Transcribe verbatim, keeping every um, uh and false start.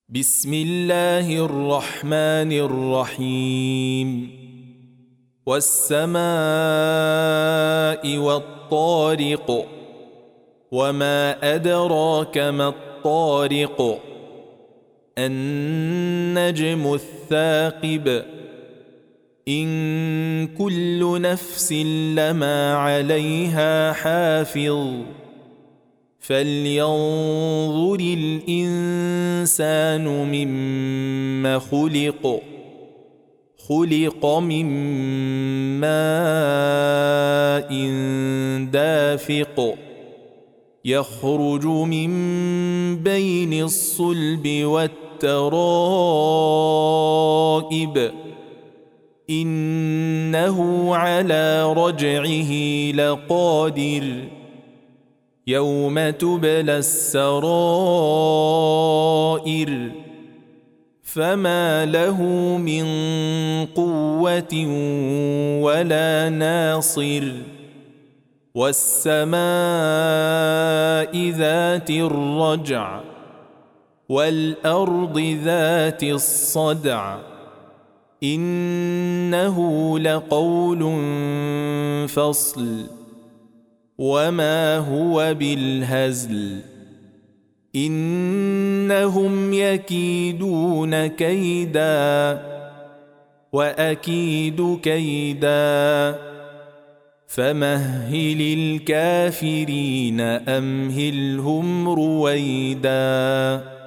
بسم الله الرحمن الرحيم والسماء والطارق وما أدراك ما الطارق النجم الثاقب إن كل نفس لما عليها حافظ فلينظر الإنسان مما خلق خلق من ماء دافق يخرج من بين الصلب والترائب إنه على رجعه لقادر يوم تبلى السرائر فما له من قوة ولا ناصر والسماء ذات الرجع والأرض ذات الصدع إنه لقول فصل وما هو بالهزل إنهم يكيدون كيدا وأكيد كيدا فمهل الكافرين أمهلهم رويدا.